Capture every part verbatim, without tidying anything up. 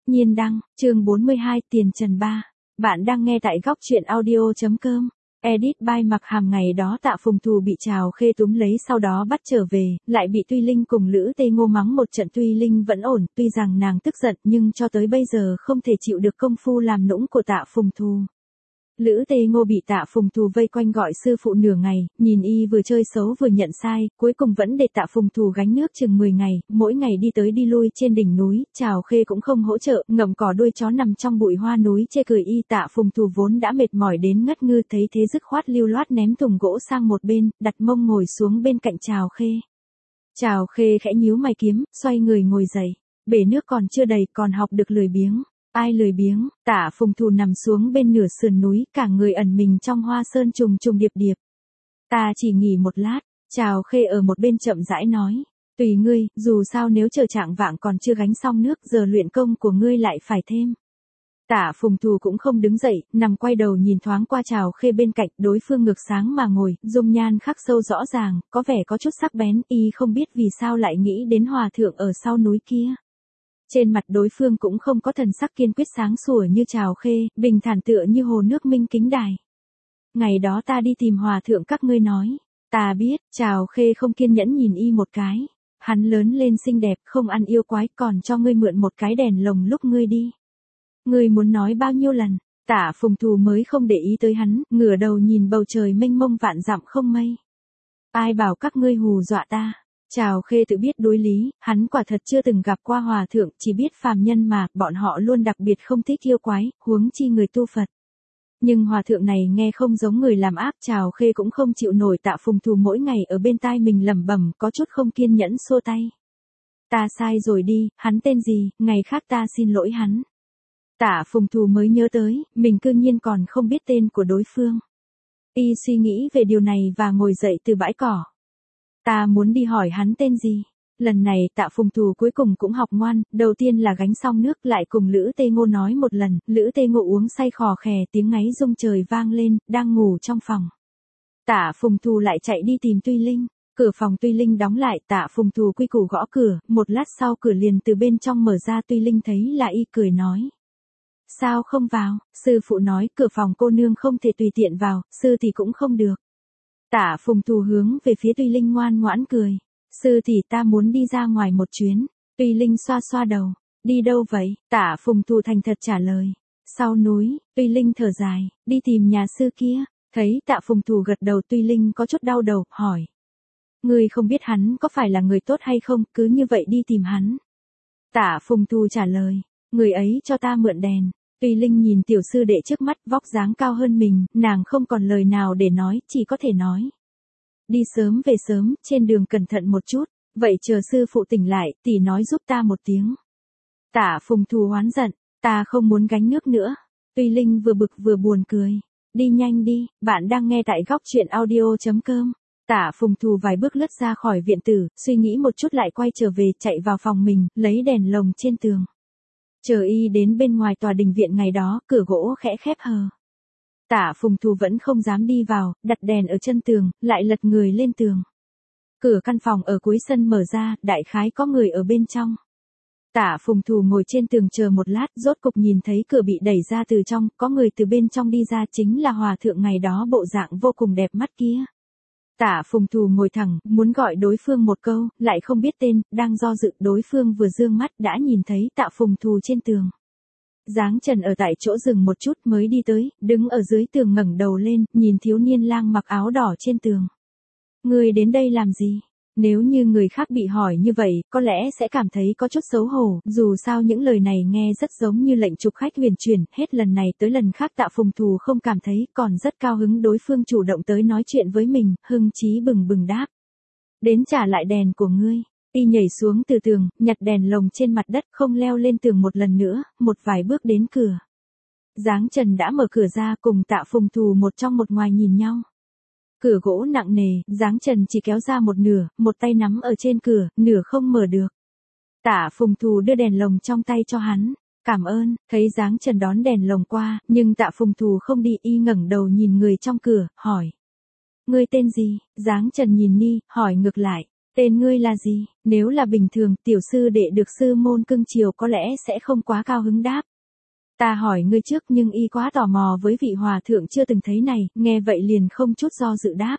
Nhiên đăng, chương bốn mươi hai, Tiền Trần ba. Bạn đang nghe tại góc truyện audio.com. Edit by Mặc Hàm. Ngày đó Tạ Phùng Thù bị Trào Khê túm lấy, sau đó bắt trở về, lại bị Tuy Linh cùng Lữ Tê Ngô mắng một trận. Tuy Linh vẫn ổn, tuy rằng nàng tức giận nhưng cho tới bây giờ không thể chịu được công phu làm nũng của Tạ Phùng Thù. Lữ Tê Ngô bị Tạ Phùng Thù vây quanh gọi sư phụ nửa ngày, nhìn y vừa chơi xấu vừa nhận sai, cuối cùng vẫn để Tạ Phùng Thù gánh nước chừng mười ngày, mỗi ngày đi tới đi lui trên đỉnh núi. Trào Khê cũng không hỗ trợ, ngậm cỏ đuôi chó nằm trong bụi hoa núi chê cười y. Tạ Phùng Thù vốn đã mệt mỏi đến ngất ngư, thấy thế dứt khoát lưu loát ném thùng gỗ sang một bên, đặt mông ngồi xuống bên cạnh Trào Khê. Trào Khê khẽ nhíu mày kiếm, xoay người ngồi dậy. Bể nước còn chưa đầy, còn học được lười biếng. Ai lười biếng? Tạ Phùng Thù nằm xuống bên nửa sườn núi, cả người ẩn mình trong hoa sơn trùng trùng điệp điệp. Ta chỉ nghỉ một lát. Trào Khê ở một bên chậm rãi nói. Tùy ngươi, dù sao nếu chờ trạng vạng còn chưa gánh xong nước, giờ luyện công của ngươi lại phải thêm. Tạ Phùng Thù cũng không đứng dậy, nằm quay đầu nhìn thoáng qua Trào Khê bên cạnh, đối phương ngược sáng mà ngồi, dung nhan khắc sâu rõ ràng, có vẻ có chút sắc bén, y không biết vì sao lại nghĩ đến hòa thượng ở sau núi kia. Trên mặt đối phương cũng không có thần sắc kiên quyết sáng sủa như Trào Khê, bình thản tựa như hồ nước minh kính đài. Ngày đó ta đi tìm hòa thượng các ngươi nói. Ta biết. Trào Khê không kiên nhẫn nhìn y một cái. Hắn lớn lên xinh đẹp, không ăn yêu quái, còn cho ngươi mượn một cái đèn lồng lúc ngươi đi. Ngươi muốn nói bao nhiêu lần? Tạ Phùng Thù mới không để ý tới hắn, ngửa đầu nhìn bầu trời mênh mông vạn dặm không mây. Ai bảo các ngươi hù dọa ta? Trào Khê tự biết đối lý, hắn quả thật chưa từng gặp qua hòa thượng, chỉ biết phàm nhân mà, bọn họ luôn đặc biệt không thích yêu quái, huống chi người tu Phật. Nhưng hòa thượng này nghe không giống người làm ác. Trào Khê cũng không chịu nổi Tạ Phùng Thù mỗi ngày ở bên tai mình lẩm bẩm, có chút không kiên nhẫn xua tay. Ta sai rồi đi, hắn tên gì, ngày khác ta xin lỗi hắn. Tạ Phùng Thù mới nhớ tới, mình cư nhiên còn không biết tên của đối phương. Y suy nghĩ về điều này và ngồi dậy từ bãi cỏ. Ta muốn đi hỏi hắn tên gì. Lần này Tạ Phùng Thù cuối cùng cũng học ngoan, đầu tiên là gánh xong nước lại cùng Lữ Tê Ngô nói một lần, Lữ Tê Ngô uống say khò khè, tiếng ngáy rung trời vang lên, đang ngủ trong phòng. Tạ Phùng Thù lại chạy đi tìm Tuy Linh, cửa phòng Tuy Linh đóng lại, Tạ Phùng Thù quy củ gõ cửa, một lát sau cửa liền từ bên trong mở ra. Tuy Linh thấy là y cười nói. Sao không vào? Sư phụ nói cửa phòng cô nương không thể tùy tiện vào, sư thì cũng không được. Tạ Phùng Thù hướng về phía Tuy Linh ngoan ngoãn cười. Sư thì ta muốn đi ra ngoài một chuyến. Tuy Linh xoa xoa đầu. Đi đâu vậy? Tạ Phùng Thù thành thật trả lời. Sau núi. Tuy Linh thở dài. Đi tìm nhà sư kia. Thấy Tạ Phùng Thù gật đầu, Tuy Linh có chút đau đầu, hỏi. Ngươi không biết hắn có phải là người tốt hay không, cứ như vậy đi tìm hắn. Tạ Phùng Thù trả lời. Người ấy cho ta mượn đèn. Tuy Linh nhìn tiểu sư đệ trước mắt, vóc dáng cao hơn mình, nàng không còn lời nào để nói, chỉ có thể nói. Đi sớm về sớm, trên đường cẩn thận một chút, vậy chờ sư phụ tỉnh lại, tỷ nói giúp ta một tiếng. Tạ Phùng Thù hoán giận, ta không muốn gánh nước nữa. Tuy Linh vừa bực vừa buồn cười. Đi nhanh đi, bạn đang nghe tại góc truyện audio.com. Tạ Phùng Thù vài bước lướt ra khỏi viện tử, suy nghĩ một chút lại quay trở về, chạy vào phòng mình, lấy đèn lồng trên tường. Chờ y đến bên ngoài tòa đình viện ngày đó, cửa gỗ khẽ khép hờ. Tạ Phùng Thù vẫn không dám đi vào, đặt đèn ở chân tường, lại lật người lên tường. Cửa căn phòng ở cuối sân mở ra, đại khái có người ở bên trong. Tạ Phùng Thù ngồi trên tường chờ một lát, rốt cục nhìn thấy cửa bị đẩy ra từ trong, có người từ bên trong đi ra, chính là hòa thượng ngày đó bộ dạng vô cùng đẹp mắt kia. Tạ Phùng Thù ngồi thẳng, muốn gọi đối phương một câu, lại không biết tên, đang do dự. Đối phương vừa dương mắt đã nhìn thấy Tạ Phùng Thù trên tường. Dáng Trần ở tại chỗ dừng một chút mới đi tới, đứng ở dưới tường ngẩng đầu lên, nhìn thiếu niên lang mặc áo đỏ trên tường. Ngươi đến đây làm gì? Nếu như người khác bị hỏi như vậy, có lẽ sẽ cảm thấy có chút xấu hổ, dù sao những lời này nghe rất giống như lệnh chụp khách huyền chuyển, hết lần này tới lần khác Tạ Phùng Thù không cảm thấy, còn rất cao hứng đối phương chủ động tới nói chuyện với mình, hưng chí bừng bừng đáp. Đến trả lại đèn của ngươi. Y nhảy xuống từ tường, nhặt đèn lồng trên mặt đất, không leo lên tường một lần nữa, một vài bước đến cửa. Dáng Trần đã mở cửa ra, cùng Tạ Phùng Thù một trong một ngoài nhìn nhau. Cửa gỗ nặng nề, Dáng Trần chỉ kéo ra một nửa, một tay nắm ở trên cửa, nửa không mở được. Tạ Phùng Thù đưa đèn lồng trong tay cho hắn. Cảm ơn. Thấy Dáng Trần đón đèn lồng qua, nhưng Tạ Phùng Thù không đi, y ngẩng đầu nhìn người trong cửa, hỏi. Ngươi tên gì? Dáng Trần nhìn y, hỏi ngược lại. Tên ngươi là gì? Nếu là bình thường, tiểu sư đệ được sư môn cưng chiều có lẽ sẽ không quá cao hứng đáp. Ta hỏi ngươi trước nhưng y quá tò mò với vị hòa thượng chưa từng thấy này, nghe vậy liền không chút do dự đáp.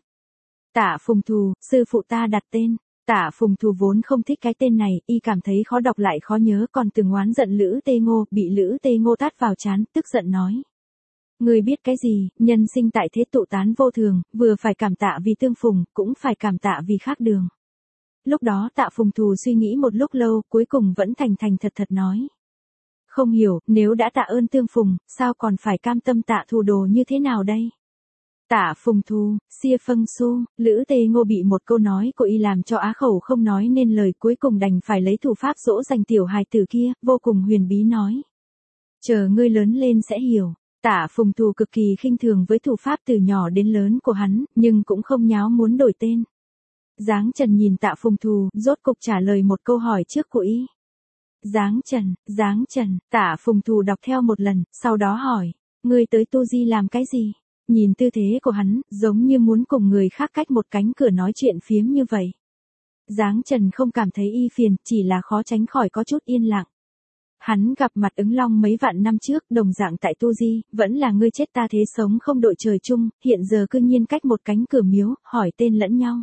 Tạ Phùng Thù, sư phụ ta đặt tên. Tạ Phùng Thù vốn không thích cái tên này, y cảm thấy khó đọc lại khó nhớ còn từng oán giận Lữ Tê Ngô, bị Lữ Tê Ngô tát vào trán, tức giận nói. Ngươi biết cái gì, nhân sinh tại thế tụ tán vô thường, vừa phải cảm tạ vì tương phùng, cũng phải cảm tạ vì khác đường. Lúc đó Tạ Phùng Thù suy nghĩ một lúc lâu, cuối cùng vẫn thành thành thật thật nói. Không hiểu, nếu đã tạ ơn tương phùng, sao còn phải cam tâm tạ thù đồ như thế nào đây? Tạ Phùng Thù, xia phâng su, Lữ Tê Ngô bị một câu nói của y làm cho á khẩu không nói nên lời, cuối cùng đành phải lấy thủ pháp dỗ dành tiểu hài tử kia, vô cùng huyền bí nói. Chờ ngươi lớn lên sẽ hiểu. Tạ Phùng Thù cực kỳ khinh thường với thủ pháp từ nhỏ đến lớn của hắn, nhưng cũng không nháo muốn đổi tên. Giáng Trần nhìn Tạ Phùng Thù, rốt cục trả lời một câu hỏi trước của y. Giáng Trần, Giáng Trần, Tạ Phùng Thù đọc theo một lần, sau đó hỏi, ngươi tới Tu Di làm cái gì? Nhìn tư thế của hắn, giống như muốn cùng người khác cách một cánh cửa nói chuyện phiếm như vậy. Giáng Trần không cảm thấy y phiền, chỉ là khó tránh khỏi có chút yên lặng. Hắn gặp mặt Ứng Long mấy vạn năm trước, đồng dạng tại Tu Di, vẫn là ngươi chết ta thế sống không đội trời chung, hiện giờ cư nhiên cách một cánh cửa miếu, hỏi tên lẫn nhau.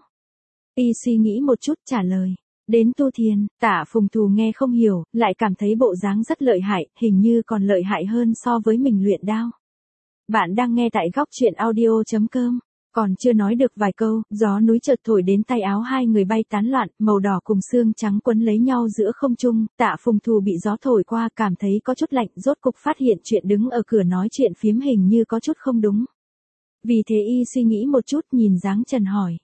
Y suy nghĩ một chút trả lời. Đến Tu Thiền, Tạ Phùng Thù nghe không hiểu, lại cảm thấy bộ dáng rất lợi hại, hình như còn lợi hại hơn so với mình luyện đao. Bạn đang nghe tại góc truyện audio chấm com. Còn chưa nói được vài câu, gió núi chợt thổi đến tay áo hai người bay tán loạn, màu đỏ cùng xương trắng quấn lấy nhau giữa không trung, Tạ Phùng Thù bị gió thổi qua cảm thấy có chút lạnh, rốt cục phát hiện chuyện đứng ở cửa nói chuyện phiếm hình như có chút không đúng. Vì thế y suy nghĩ một chút nhìn Giáng Trần hỏi.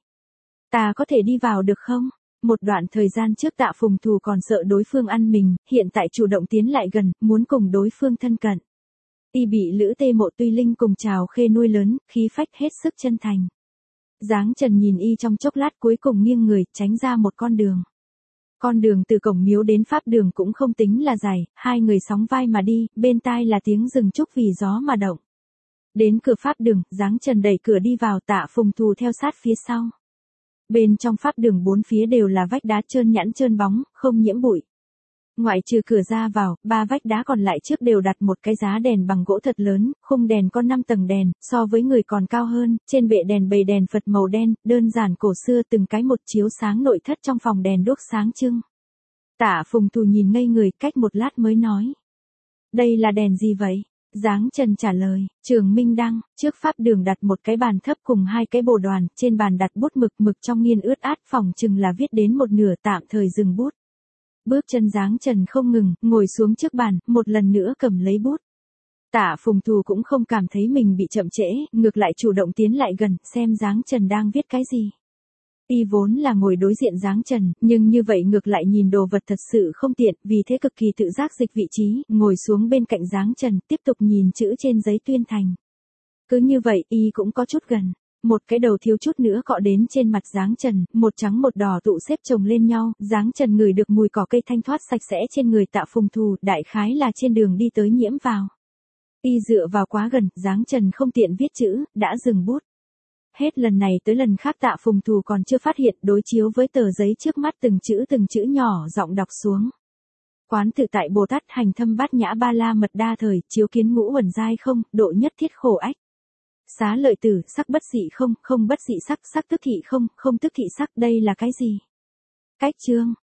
Ta có thể đi vào được không? Một đoạn thời gian trước Tạ Phùng Thù còn sợ đối phương ăn mình, hiện tại chủ động tiến lại gần, muốn cùng đối phương thân cận. Y bị Lữ Tê Mộ Tuy Linh cùng Trào Khê nuôi lớn, khí phách hết sức chân thành. Giáng Trần nhìn y trong chốc lát cuối cùng nghiêng người, tránh ra một con đường. Con đường từ cổng miếu đến pháp đường cũng không tính là dài, hai người sóng vai mà đi, bên tai là tiếng rừng trúc vì gió mà động. Đến cửa pháp đường, Giáng Trần đẩy cửa đi vào, Tạ Phùng Thù theo sát phía sau. Bên trong pháp đường bốn phía đều là vách đá trơn nhẵn trơn bóng, không nhiễm bụi. Ngoại trừ cửa ra vào, ba vách đá còn lại trước đều đặt một cái giá đèn bằng gỗ thật lớn, khung đèn có năm tầng đèn, so với người còn cao hơn, trên bệ đèn bầy đèn Phật màu đen, đơn giản cổ xưa từng cái một chiếu sáng nội thất trong phòng đèn đuốc sáng trưng. Tạ Phùng Thù nhìn ngây người, cách một lát mới nói. Đây là đèn gì vậy? Giáng Trần trả lời, Trường Minh Đăng, trước pháp đường đặt một cái bàn thấp cùng hai cái bồ đoàn, trên bàn đặt bút mực, mực trong nghiên ướt át, phòng chừng là viết đến một nửa, tạm thời dừng bút. Bước chân Giáng Trần không ngừng, ngồi xuống trước bàn, một lần nữa cầm lấy bút. Tạ Phùng Thù cũng không cảm thấy mình bị chậm trễ, ngược lại chủ động tiến lại gần, xem Giáng Trần đang viết cái gì. Y vốn là ngồi đối diện Giáng Trần, nhưng như vậy ngược lại nhìn đồ vật thật sự không tiện, vì thế cực kỳ tự giác dịch vị trí, ngồi xuống bên cạnh Giáng Trần, tiếp tục nhìn chữ trên giấy tuyên thành. Cứ như vậy, Y cũng có chút gần. Một cái đầu thiếu chút nữa cọ đến trên mặt Giáng Trần, một trắng một đỏ tụ xếp chồng lên nhau, Giáng Trần ngửi được mùi cỏ cây thanh thoát sạch sẽ trên người Tạ Phùng Thù, đại khái là trên đường đi tới nhiễm vào. Y dựa vào quá gần, Giáng Trần không tiện viết chữ, đã dừng bút. Hết lần này tới lần khác Tạ Phùng Thù còn chưa phát hiện, đối chiếu với tờ giấy trước mắt từng chữ từng chữ nhỏ giọng đọc xuống. Quán tự tại Bồ Tát hành thâm bát nhã ba la mật đa thời, chiếu kiến ngũ uẩn giai không, độ nhất thiết khổ ách. Xá lợi tử, sắc bất dị không, không bất dị sắc, sắc tức thị không, không tức thị sắc, đây là cái gì? Cách chương,